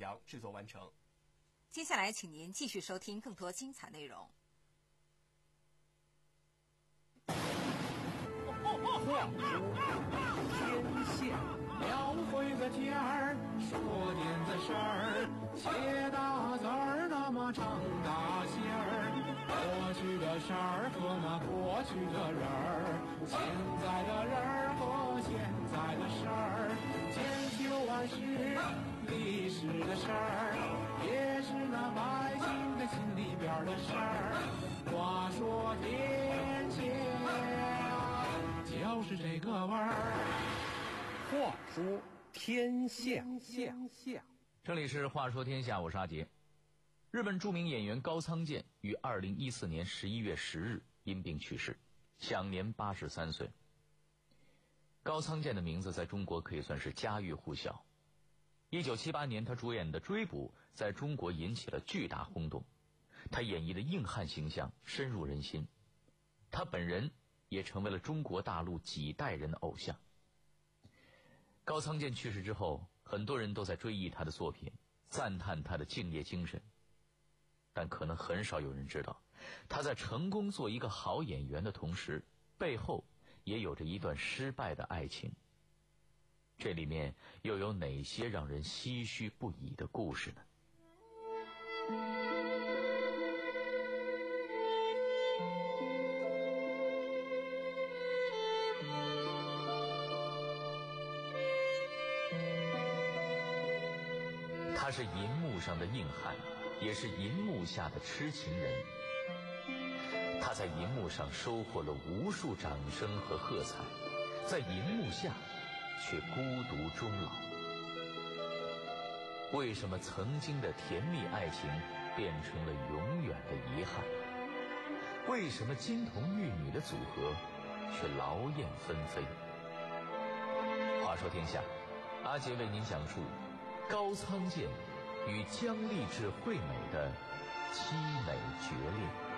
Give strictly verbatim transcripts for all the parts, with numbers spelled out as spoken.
良制作完成。 接下来请您继续收听更多精彩内容。 话说天下，描绘个天儿，说点子事儿，写大字儿，那么唱大戏儿。过去的事儿和那过去的人儿，现在的人儿和现在的事儿，千秋万世历史的事儿，也是那百姓的心里边的事儿。话说天下，就是这个味儿。 话说天下， 这里是话说天下，我是阿杰。日本著名演员高仓健于二零一四年十一月十日因病去世，享年八十三岁。高仓健的名字在中国可以算是家喻户晓。一九七八年他主演的《追捕》在中国引起了巨大轰动，他演绎的硬汉形象深入人心，他本人也成为了中国大陆几代人的偶像。高仓健去世之后，很多人都在追忆他的作品，赞叹他的敬业精神，但可能很少有人知道，他在成功做一个好演员的同时，背后也有着一段失败的爱情。这里面又有哪些让人唏嘘不已的故事呢？他是银幕上的硬汉，也是银幕下的痴情人。他在银幕上收获了无数掌声和喝彩，在银幕下却孤独终老。为什么曾经的甜蜜爱情变成了永远的遗憾？为什么金童玉女的组合却劳燕分飞？话说天下，阿杰为您讲述高仓健与姜丽智惠美的凄美决裂。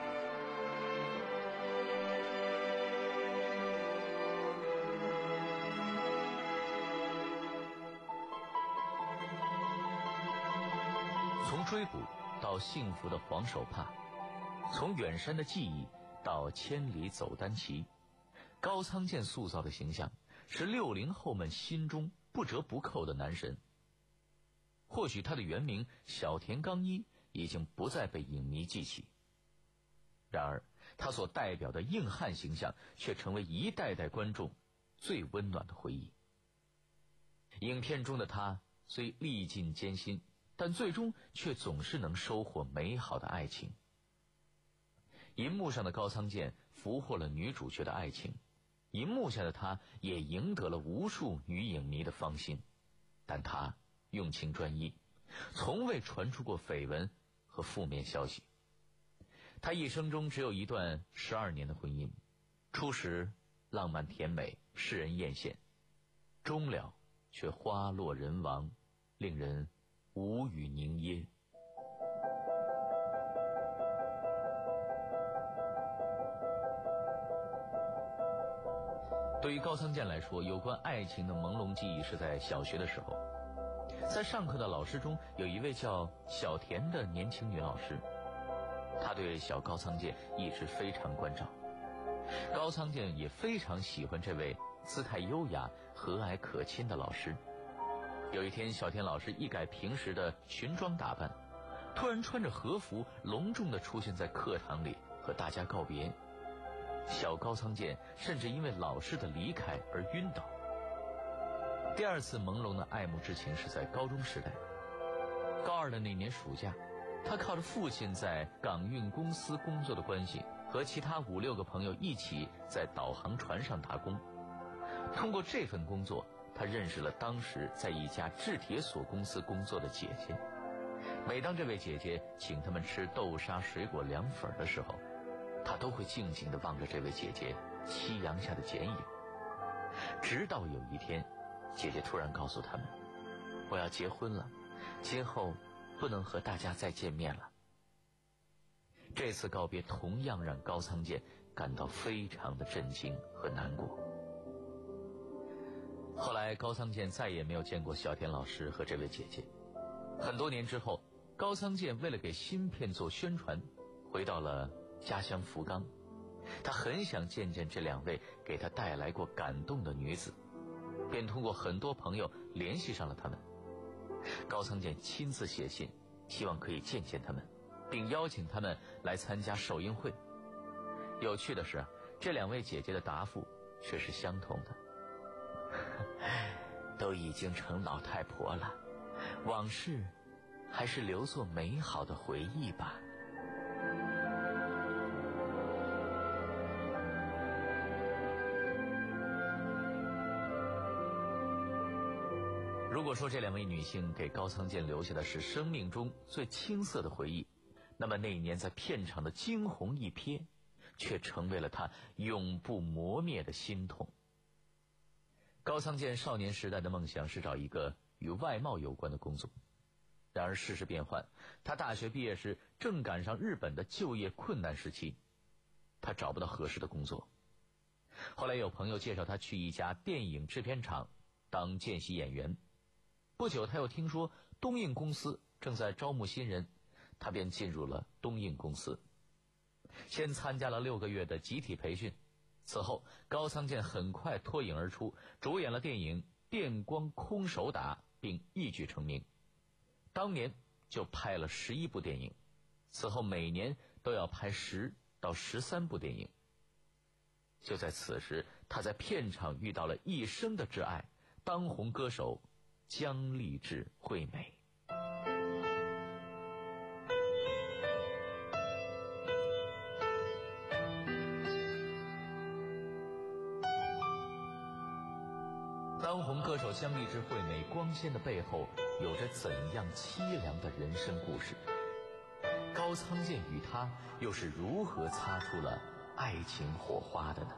从追捕到幸福的黄手帕，从远山的记忆到千里走单骑，高仓健塑造的形象是六零后们心中不折不扣的男神。或许他的原名小田刚一已经不再被影迷记起，然而他所代表的硬汉形象却成为一代代观众最温暖的回忆。影片中的他虽历尽艰辛，但最终却总是能收获美好的爱情。银幕上的高仓健俘获了女主角的爱情，银幕下的他也赢得了无数女影迷的芳心，但他用情专一，从未传出过绯闻和负面消息。他一生中只有一段十二年的婚姻，初时浪漫甜美，世人艳羡，终了却花落人亡，令人无语凝噎。对于高仓健来说，有关爱情的朦胧记忆是在小学的时候。在上课的老师中，有一位叫小田的年轻女老师，她对小高仓健一直非常关照。高仓健也非常喜欢这位姿态优雅、和蔼可亲的老师。有一天，小田老师一改平时的裙装打扮，突然穿着和服隆重地出现在课堂里和大家告别。小高仓健甚至因为老师的离开而晕倒。第二次朦胧的爱慕之情是在高中时代。高二的那年暑假，他靠着父亲在港运公司工作的关系，和其他五六个朋友一起在导航船上打工。通过这份工作，他认识了当时在一家制铁所公司工作的姐姐。每当这位姐姐请他们吃豆沙水果凉粉的时候，他都会静静地望着这位姐姐夕阳下的剪影。直到有一天，姐姐突然告诉他们，我要结婚了，今后不能和大家再见面了。这次告别同样让高仓健感到非常的震惊和难过。后来高仓健再也没有见过小田老师和这位姐姐， 很多年之后，高仓健为了给新片做宣传，回到了家乡福冈。他很想见见这两位给他带来过感动的女子，便通过很多朋友联系上了他们。高仓健亲自写信，希望可以见见他们，并邀请他们来参加首映会。有趣的是，这两位姐姐的答复却是相同的。都已经成老太婆了，往事还是留作美好的回忆吧。如果说这两位女性给高仓健留下的是生命中最青涩的回忆，那么那一年在片场的惊鸿一瞥，却成为了他永不磨灭的心痛。高仓健少年时代的梦想是找一个与外贸有关的工作，然而世事变幻，他大学毕业时正赶上日本的就业困难时期，他找不到合适的工作。后来有朋友介绍他去一家电影制片厂当见习演员，不久他又听说东映公司正在招募新人，他便进入了东映公司，先参加了六个月的集体培训。此后高仓健很快脱颖而出，主演了电影《电光空手打》，并一举成名。当年就拍了十一部电影，此后每年都要拍十到十三部电影。就在此时，他在片场遇到了一生的挚爱，当红歌手姜丽智惠美。当红歌手姜丽智惠美光鲜的背后，有着怎样凄凉的人生故事？高仓健与她又是如何擦出了爱情火花的呢？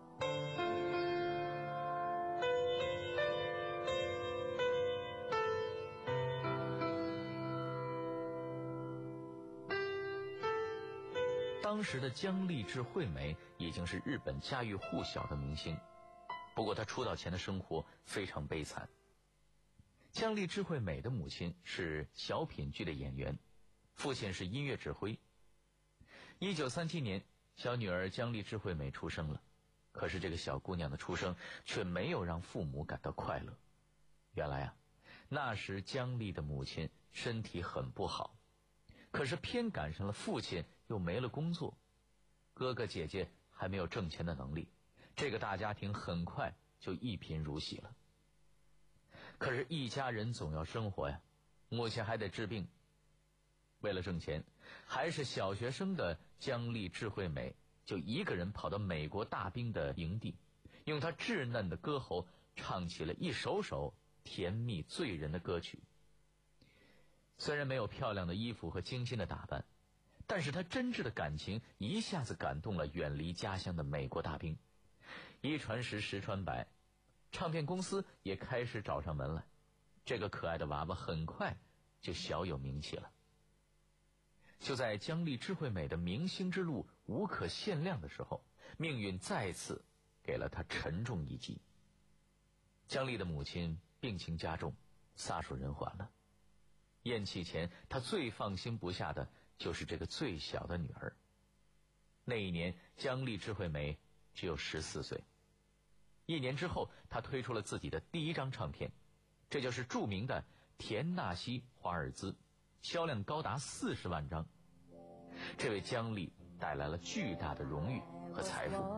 当时的姜丽智惠美已经是日本家喻户晓的明星，不过她出道前的生活非常悲惨。姜丽智惠美的母亲是小品剧的演员，父亲是音乐指挥。一九三七年，小女儿姜丽智惠美出生了，可是这个小姑娘的出生却没有让父母感到快乐。原来啊，那时姜丽的母亲身体很不好，可是偏赶上了父亲又没了工作，哥哥姐姐还没有挣钱的能力，这个大家庭很快就一贫如洗了。可是一家人总要生活呀，母亲还得治病。为了挣钱，还是小学生的姜丽智惠美就一个人跑到美国大兵的营地，用她稚嫩的歌喉唱起了一首首甜蜜醉人的歌曲。虽然没有漂亮的衣服和精心的打扮，但是她真挚的感情一下子感动了远离家乡的美国大兵。一传十，十传百，唱片公司也开始找上门来，这个可爱的娃娃很快就小有名气了。就在姜丽智惠美的明星之路无可限量的时候，命运再次给了她沉重一击。姜丽的母亲病情加重，撒手人寰了。咽气前，她最放心不下的就是这个最小的女儿。那一年，姜丽智惠美只有十四岁。一年之后，她推出了自己的第一张唱片，这就是著名的《田纳西华尔兹》，销量高达四十万张，这为姜丽带来了巨大的荣誉和财富。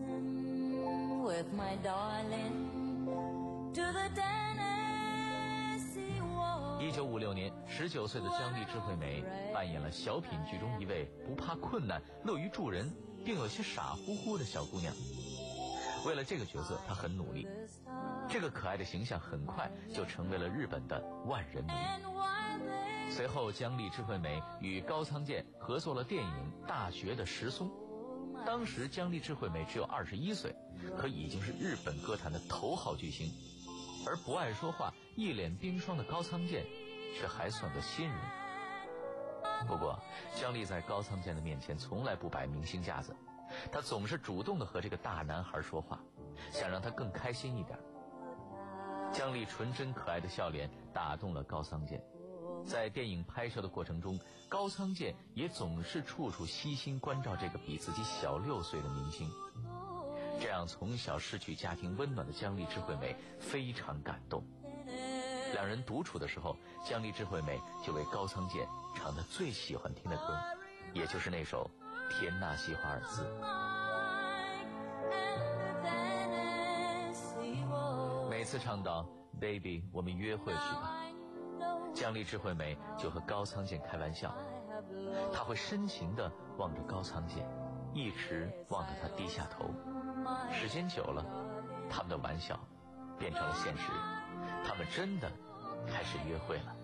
一九五六年，十九岁的姜丽智惠美扮演了小品剧中一位不怕困难、乐于助人，并有些傻乎乎的小姑娘。为了这个角色，她很努力。这个可爱的形象很快就成为了日本的万人迷。随后，姜丽智惠美与高仓健合作了电影《大学的石松》。当时姜丽智惠美只有二十一岁，可已经是日本歌坛的头号巨星。而不爱说话、一脸冰霜的高仓健却还算个新人。不过，姜丽在高仓健的面前从来不摆明星架子，她总是主动地和这个大男孩说话，想让他更开心一点。姜丽纯真可爱的笑脸打动了高仓健， 在电影拍摄的过程中，高仓健也总是处处悉心关照这个比自己小六岁的明星。这样从小失去家庭温暖的江丽智惠美非常感动。两人独处的时候，江丽智惠美就为高仓健唱他最喜欢听的歌，也就是那首《田纳西华尔兹》。每次唱到 Baby 我们约会去吧，江丽智惠美就和高仓健开玩笑，她会深情地望着高仓健，一直望着他低下头。时间久了，他们的玩笑变成了现实，他们真的开始约会了。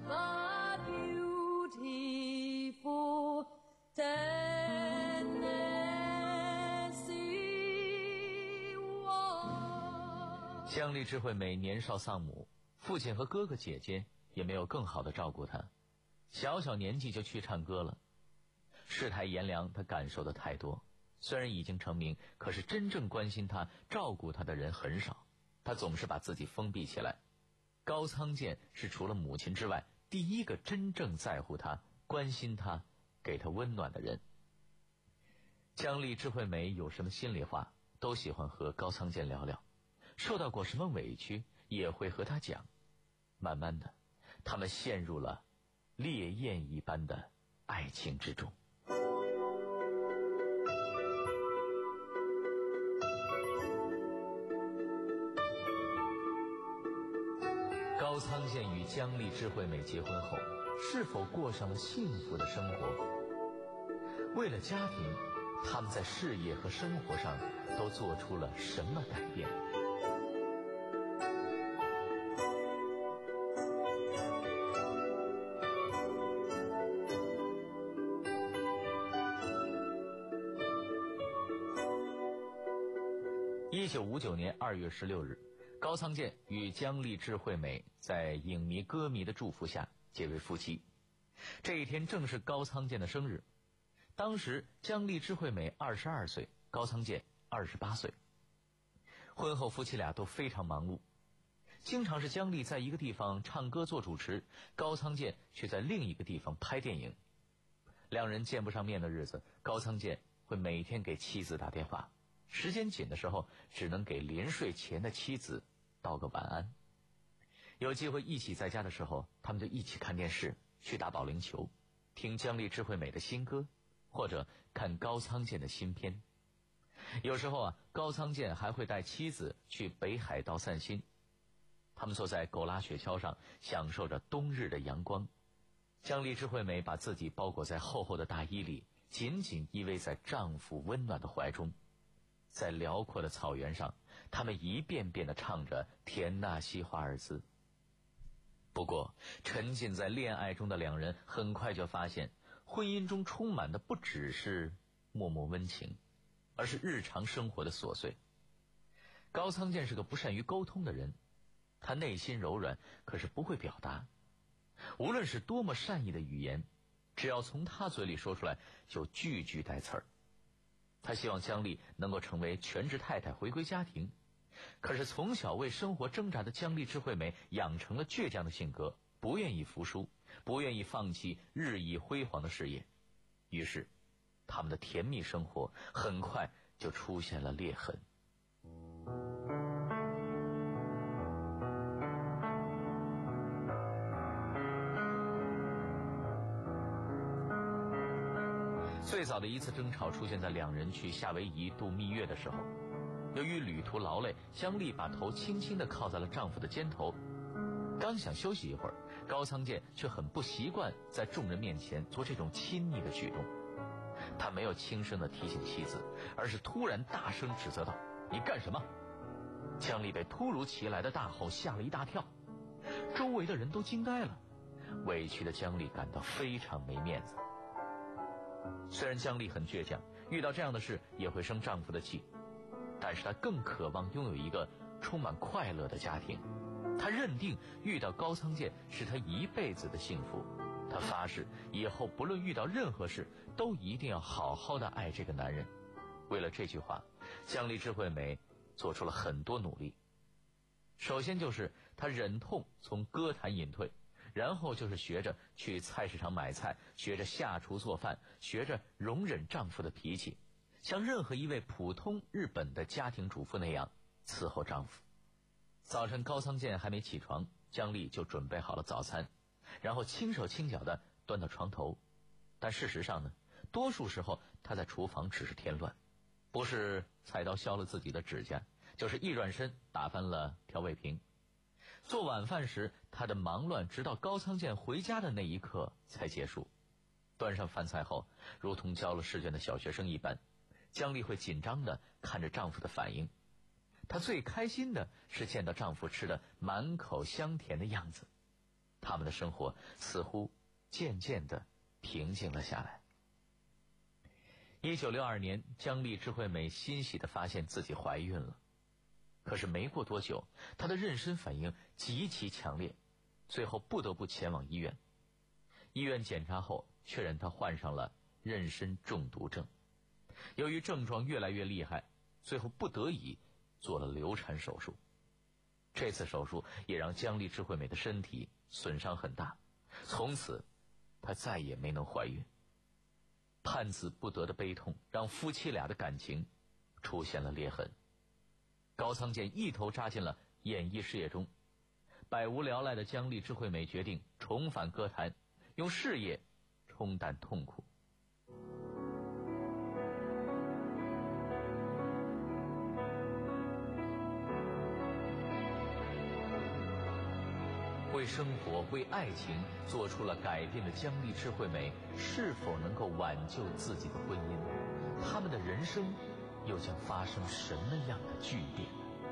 江丽智惠美年少丧母，父亲和哥哥姐姐也没有更好的照顾她，小小年纪就去唱歌了。世态炎凉，她感受的太多。虽然已经成名，可是真正关心她、照顾她的人很少，她总是把自己封闭起来。高仓健是除了母亲之外第一个真正在乎她、关心她、给她温暖的人。江丽智惠美有什么心里话，都喜欢和高仓健聊聊，受到过什么委屈也会和他讲。慢慢的，他们陷入了烈焰一般的爱情之中。高仓健与江丽智惠美结婚后，是否过上了幸福的生活？为了家庭，他们在事业和生活上都做出了什么改变？一九五九年二月十六日，高仓健与江丽智惠美在影迷歌迷的祝福下结为夫妻。这一天正是高仓健的生日，当时江丽智惠美二十二岁，高仓健二十八岁。婚后夫妻俩都非常忙碌，经常是江丽在一个地方唱歌做主持，高仓健却在另一个地方拍电影。两人见不上面的日子，高仓健会每天给妻子打电话，时间紧的时候只能给临睡前的妻子道个晚安。有机会一起在家的时候，他们就一起看电视，去打保龄球，听江丽智惠美的新歌，或者看高仓健的新片。有时候啊，高仓健还会带妻子去北海道散心。他们坐在狗拉雪橇上，享受着冬日的阳光。江丽智惠美把自己包裹在厚厚的大衣里，紧紧依偎在丈夫温暖的怀中。在辽阔的草原上，他们一遍遍地唱着田纳西华尔兹。不过沉浸在恋爱中的两人很快就发现，婚姻中充满的不只是脉脉温情，而是日常生活的琐碎。高仓健是个不善于沟通的人，他内心柔软，可是不会表达。无论是多么善意的语言，只要从他嘴里说出来，就句句带刺儿。他希望江丽能够成为全职太太，回归家庭。可是从小为生活挣扎的江丽智惠美养成了倔强的性格，不愿意服输，不愿意放弃日益辉煌的事业。于是他们的甜蜜生活很快就出现了裂痕。最早的一次争吵出现在两人去夏威夷度蜜月的时候。由于旅途劳累，江丽把头轻轻地靠在了丈夫的肩头。刚想休息一会儿，高仓健却很不习惯在众人面前做这种亲昵的举动。他没有轻声地提醒妻子，而是突然大声指责道：“你干什么？”江丽被突如其来的大吼吓了一大跳，周围的人都惊呆了。委屈的江丽感到非常没面子。虽然江丽很倔强，遇到这样的事也会生丈夫的气，但是她更渴望拥有一个充满快乐的家庭。她认定遇到高仓健是她一辈子的幸福。她发誓以后不论遇到任何事，都一定要好好的爱这个男人。为了这句话，江丽智惠美做出了很多努力。首先就是她忍痛从歌坛隐退， 然后就是学着去菜市场买菜，学着下厨做饭，学着容忍丈夫的脾气，像任何一位普通日本的家庭主妇那样伺候丈夫。早晨高仓健还没起床，姜丽就准备好了早餐，然后轻手轻脚地端到床头。但事实上呢，多数时候她在厨房只是添乱，不是菜刀削了自己的指甲，就是一转身打翻了调味瓶。做晚饭时，她的忙乱直到高仓健回家的那一刻才结束。端上饭菜后，如同交了试卷的小学生一般，姜丽会紧张地看着丈夫的反应。她最开心的是见到丈夫吃得满口香甜的样子，他们的生活似乎渐渐地平静了下来。一九六二年，姜丽智慧美欣喜地发现自己怀孕了。可是没过多久，她的妊娠反应极其强烈，最后不得不前往医院。医院检查后确认她患上了妊娠中毒症，由于症状越来越厉害，最后不得已做了流产手术。这次手术也让姜丽智慧美的身体损伤很大，从此她再也没能怀孕。盼子不得的悲痛让夫妻俩的感情出现了裂痕。高仓健一头扎进了演艺事业中，百无聊赖的姜丽智慧美决定重返歌坛，用事业冲淡痛苦。为生活为爱情做出了改变的姜丽智慧美是否能够挽救自己的婚姻？他们的人生又将发生什么样的巨变？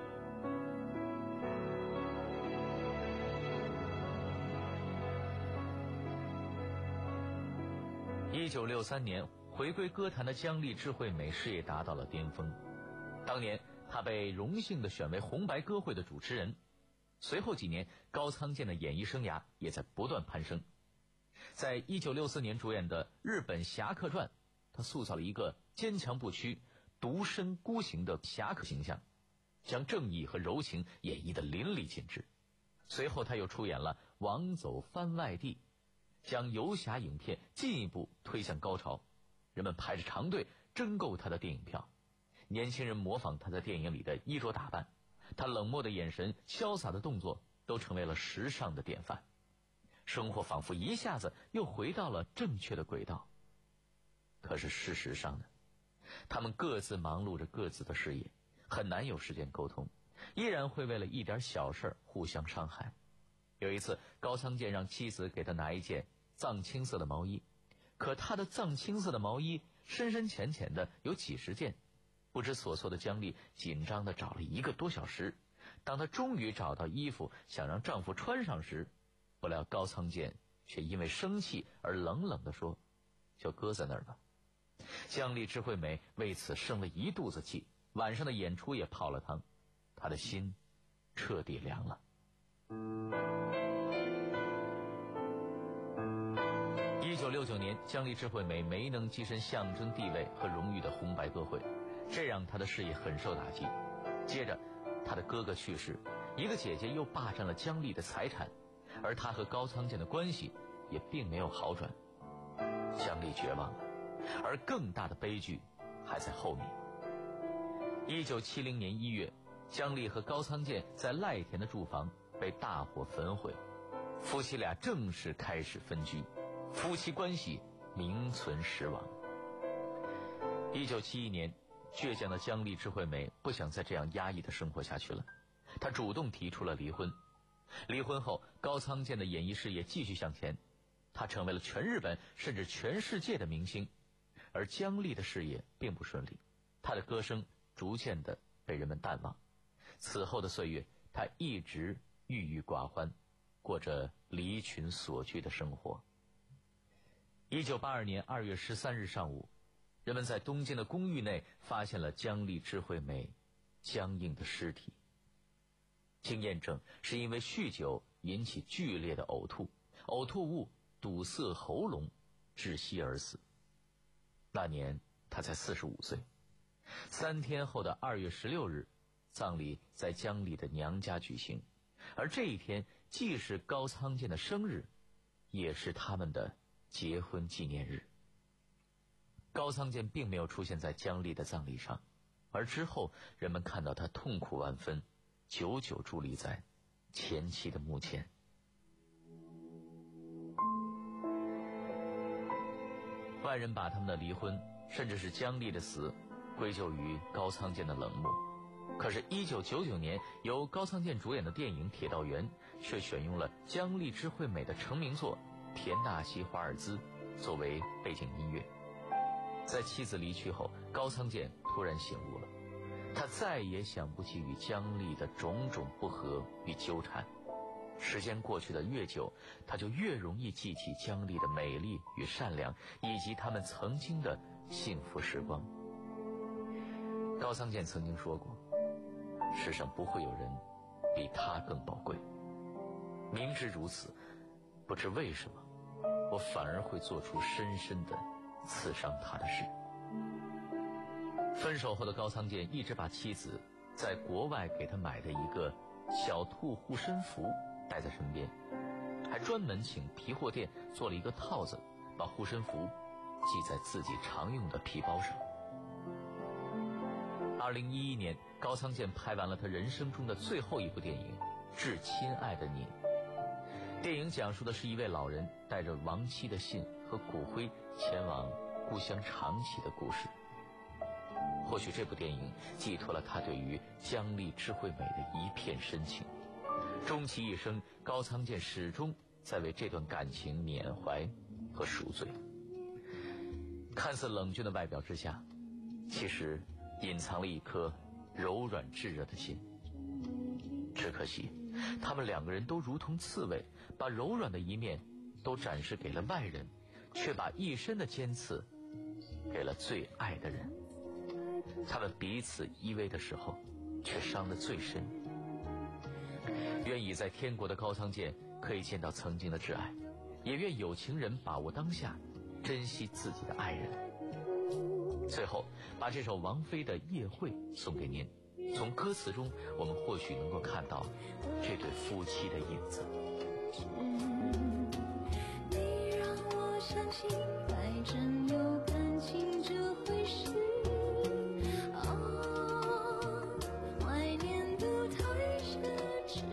一九六三年回归歌坛的姜丽智慧美事业达到了巅峰，当年她被荣幸地选为红白歌会的主持人。随后几年，高仓健的演艺生涯也在不断攀升。在一九六四年主演的《日本侠客传》，他塑造了一个坚强不屈、独身孤行的侠客形象，将正义和柔情演绎得淋漓尽致。随后他又出演了《王走番外地》，将游侠影片进一步推向高潮，人们排着长队争购他的电影票，年轻人模仿他在电影里的衣着打扮，他冷漠的眼神、潇洒的动作都成为了时尚的典范。生活仿佛一下子又回到了正确的轨道。可是事实上呢，他们各自忙碌着各自的事业，很难有时间沟通，依然会为了一点小事互相伤害。有一次，高仓健让妻子给他拿一件藏青色的毛衣，可他的藏青色的毛衣深深浅浅的有几十件，不知所措的姜丽紧张地找了一个多小时。当她终于找到衣服想让丈夫穿上时，不料高仓健却因为生气而冷冷地说：“就搁在那儿吧。”姜丽智慧美为此生了一肚子气，晚上的演出也泡了汤，她的心彻底凉了。一九六九年，姜丽智慧美没能跻身象征地位和荣誉的红白歌会，这让她的事业很受打击。接着她的哥哥去世，一个姐姐又霸占了姜丽的财产，而她和高仓健的关系也并没有好转。姜丽绝望了，而更大的悲剧还在后面。一九七零年一月，姜丽和高仓健在赖田的住房被大火焚毁，夫妻俩正式开始分居，夫妻关系名存实亡。一九七一年，倔强的姜丽智慧美不想再这样压抑的生活下去了，她主动提出了离婚。离婚后，高仓健的演艺事业继续向前，他成为了全日本甚至全世界的明星。而姜丽的事业并不顺利，她的歌声逐渐的被人们淡忘。此后的岁月，她一直郁郁寡欢，过着离群索居的生活。一九八二年二月十三日上午，人们在东京的公寓内发现了姜丽智慧美僵硬的尸体。经验证，是因为酗酒引起剧烈的呕吐，呕吐物堵塞喉咙，窒息而死。那年他才四十五岁。三天后的二月十六日，葬礼在姜丽的娘家举行，而这一天既是高仓健的生日，也是他们的结婚纪念日。高仓健并没有出现在姜丽的葬礼上，而之后人们看到他痛苦万分，久久伫立在前妻的墓前。外人把他们的离婚，甚至是姜丽的死，归咎于高仓健的冷漠。可是一九九九年由高仓健主演的电影《铁道员》却选用了姜丽之惠美的成名作《田纳西华尔兹》作为背景音乐。在妻子离去后，高仓健突然醒悟了，他再也想不起与姜丽的种种不和与纠缠。时间过去的越久，他就越容易记起姜丽的美丽与善良，以及他们曾经的幸福时光。高仓健曾经说过，世上不会有人比他更宝贵。明知如此，不知为什么，我反而会做出深深的刺伤他的事。分手后的高仓健一直把妻子在国外给他买的一个小兔护身符带在身边，还专门请皮货店做了一个套子，把护身符系在自己常用的皮包上。二零一一年，高仓健拍完了他人生中的最后一部电影《致亲爱的你》。电影讲述的是一位老人带着亡妻的信和骨灰前往故乡长崎的故事。或许这部电影寄托了他对于姜丽之惠美的一片深情。终其一生，高仓健始终在为这段感情缅怀和赎罪。看似冷峻的外表之下，其实隐藏了一颗柔软炙热的心。只可惜他们两个人都如同刺猬，把柔软的一面都展示给了外人，却把一身的尖刺给了最爱的人。他们彼此依偎的时候，却伤得最深。愿已在天国的高仓健可以见到曾经的挚爱，也愿有情人把握当下，珍惜自己的爱人。最后把这首王菲的《夜会》送给您，从歌词中我们或许能够看到这对夫妻的影子。 你让我相信爱真有感情这回事，哦，怀念得太奢侈，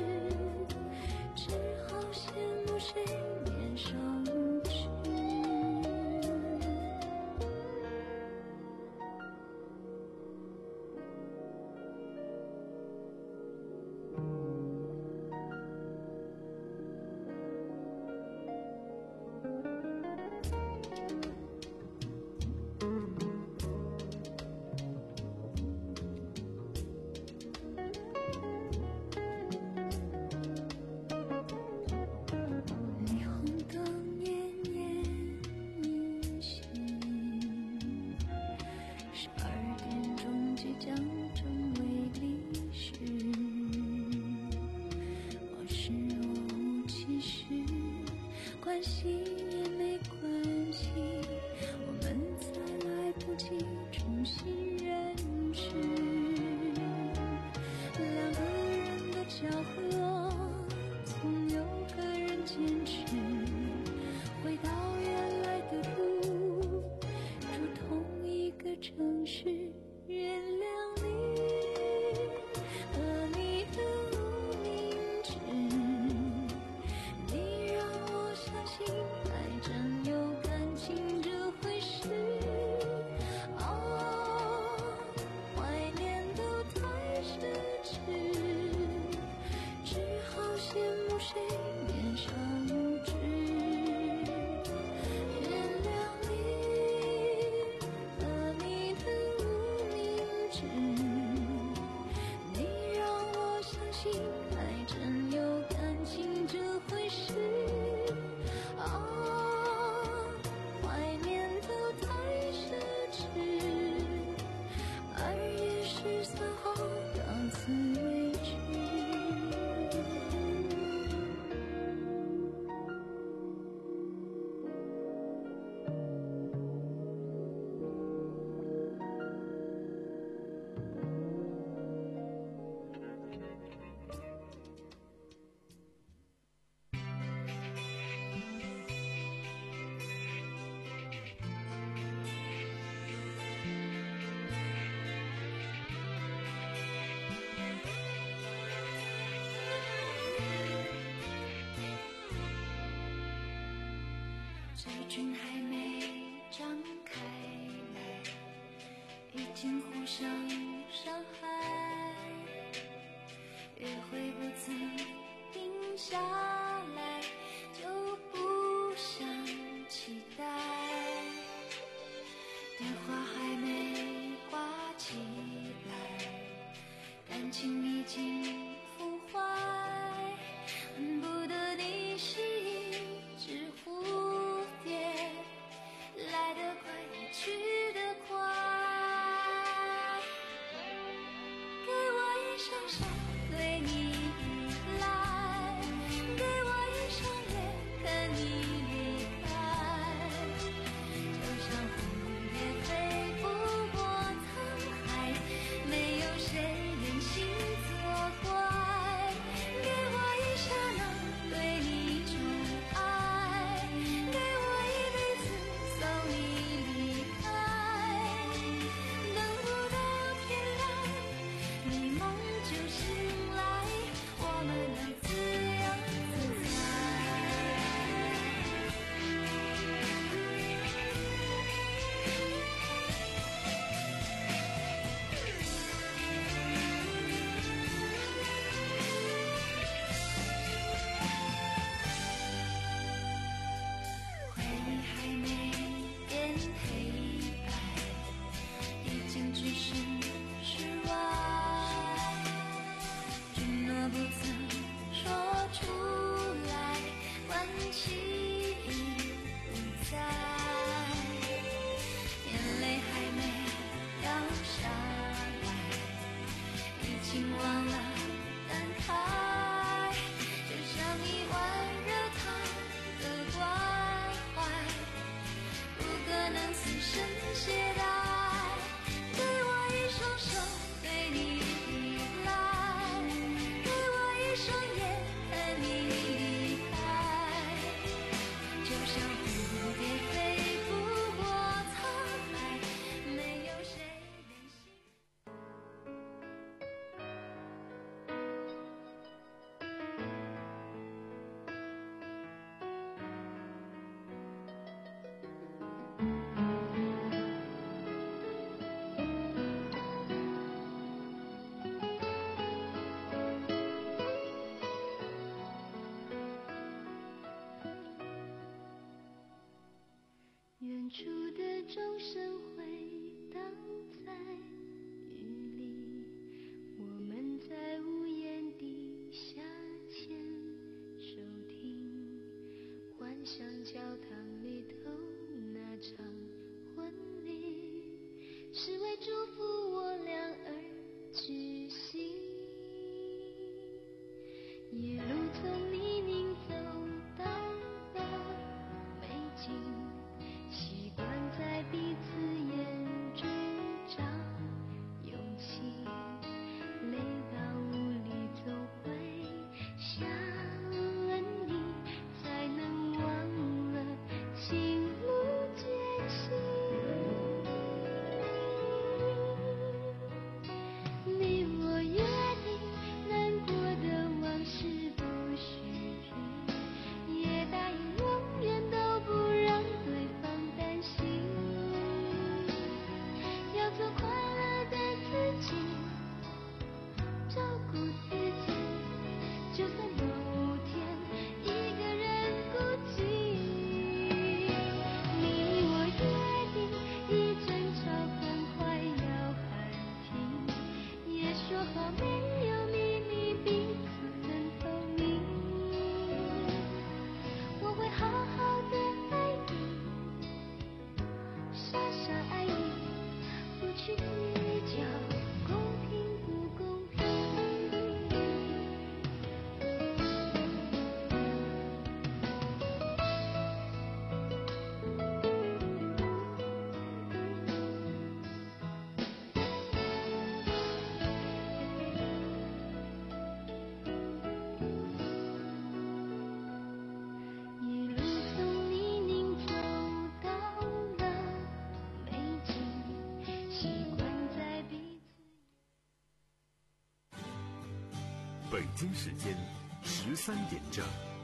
只好羡慕谁年少无知。关系也没关系，我们才来不及重新认识。两个人的交合，总有个人坚持，回到原来的路，住同一个城市，原谅你和你的无名指。你让我相信爱真有嘴唇还没张开来，已经互相伤害，约会不曾定下来，就不想期待，电话还没挂起来，感情已经腐坏，恨不得你是一只蝴蝶，来得快也去得快，给我一双手对你依赖，给我一双眼看你离开，就像蝴蝶飞不过沧海，没有谁忍心作怪，给我一刹那对你宠爱，给我一辈子送你离开，等不到天亮，你梦就醒来，我们能自由自在。回忆还没变黑白，已经只剩失望，承诺不曾说出来，关系已不在，眼泪还没掉下来，已经忘了感慨，就像一碗热汤的关怀，不可能此生懈怠，给我一双手对你依赖，给我一双眼看你离开，就像蝴蝶飞不过沧海，没有谁忍心。远处的钟声回荡在雨里，我们在屋檐底下牵手听，幻想教堂里头那场婚礼，是为祝福我俩而举行。一路从泥泞走到了美景，习惯在彼此眼中找勇气，累到无力走回想了你，才能忘了情路艰辛。你我约定难过的往事不许提，也答应永远都不让对方担心，要做快乐的自己，照顾自己，就算某天一个人孤寂。你我约定一争吵很快要喊停，也说好没有秘密，彼此很透明，我会好好的爱你，傻傻爱你，不去计较公平不公平。一路从泥泞走到了美景，习惯在彼此。 北京时间十三点整。